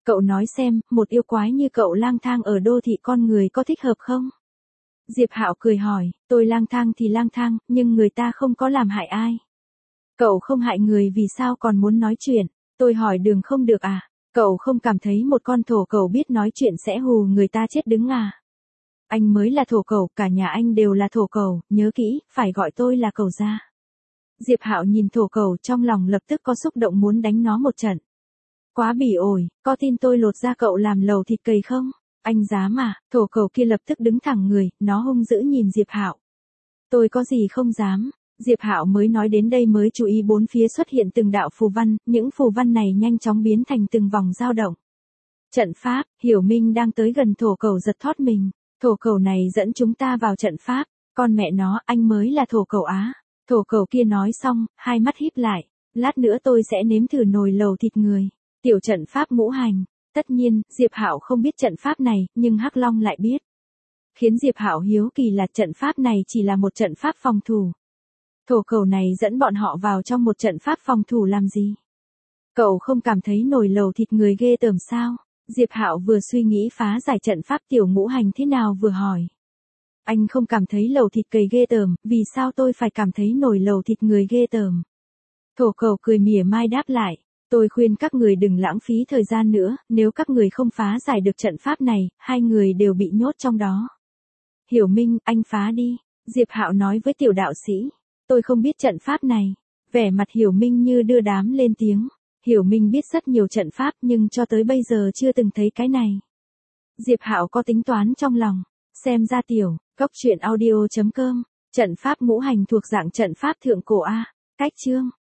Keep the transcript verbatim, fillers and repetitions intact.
Cậu nói xem, một yêu quái như cậu lang thang ở đô thị con người có thích hợp không? Diệp Hạo cười hỏi, tôi lang thang thì lang thang, nhưng người ta không có làm hại ai. Cậu không hại người vì sao còn muốn nói chuyện? Tôi hỏi đường không được à? Cậu không cảm thấy một con thổ cẩu biết nói chuyện sẽ hù người ta chết đứng à? Anh mới là thổ cẩu, cả nhà anh đều là thổ cẩu, nhớ kỹ, phải gọi tôi là cẩu gia. Diệp Hạo nhìn thổ cẩu trong lòng lập tức có xúc động muốn đánh nó một trận. Quá bỉ ổi, có tin tôi lột da cậu làm lẩu thịt cầy không? Anh dám à? Thổ cẩu kia lập tức đứng thẳng người, nó hung dữ nhìn Diệp Hạo. Tôi có gì không dám? Diệp Hạo mới nói đến đây mới chú ý bốn phía xuất hiện từng đạo phù văn, những phù văn này nhanh chóng biến thành từng vòng dao động. Trận pháp, Hiểu Minh đang tới gần thổ cẩu giật thót mình. Thổ cẩu này dẫn chúng ta vào trận pháp, con mẹ nó, anh mới là thổ cẩu á. Thổ cẩu kia nói xong, hai mắt híp lại, lát nữa tôi sẽ nếm thử nồi lẩu thịt người. Tiểu trận pháp ngũ hành, tất nhiên, Diệp Hạo không biết trận pháp này, nhưng Hắc Long lại biết. Khiến Diệp Hạo hiếu kỳ là trận pháp này chỉ là một trận pháp phòng thủ. Thổ cẩu này dẫn bọn họ vào trong một trận pháp phòng thủ làm gì? Cậu không cảm thấy nồi lẩu thịt người ghê tởm sao? Diệp Hạo vừa suy nghĩ phá giải trận pháp tiểu ngũ hành thế nào vừa hỏi. Anh không cảm thấy lẩu thịt cầy ghê tởm, vì sao tôi phải cảm thấy nồi lẩu thịt người ghê tởm? Thổ cẩu cười mỉa mai đáp lại, tôi khuyên các người đừng lãng phí thời gian nữa, nếu các người không phá giải được trận pháp này, hai người đều bị nhốt trong đó. Hiểu Minh, anh phá đi, Diệp Hạo nói với tiểu đạo sĩ, tôi không biết trận pháp này. Vẻ mặt Hiểu Minh như đưa đám lên tiếng. Hiểu Minh biết rất nhiều trận pháp nhưng cho tới bây giờ chưa từng thấy cái này. Diệp Hạo có tính toán trong lòng, xem ra tiểu, cốc truyện audio chấm com, trận pháp ngũ hành thuộc dạng trận pháp thượng cổ A, cách chương.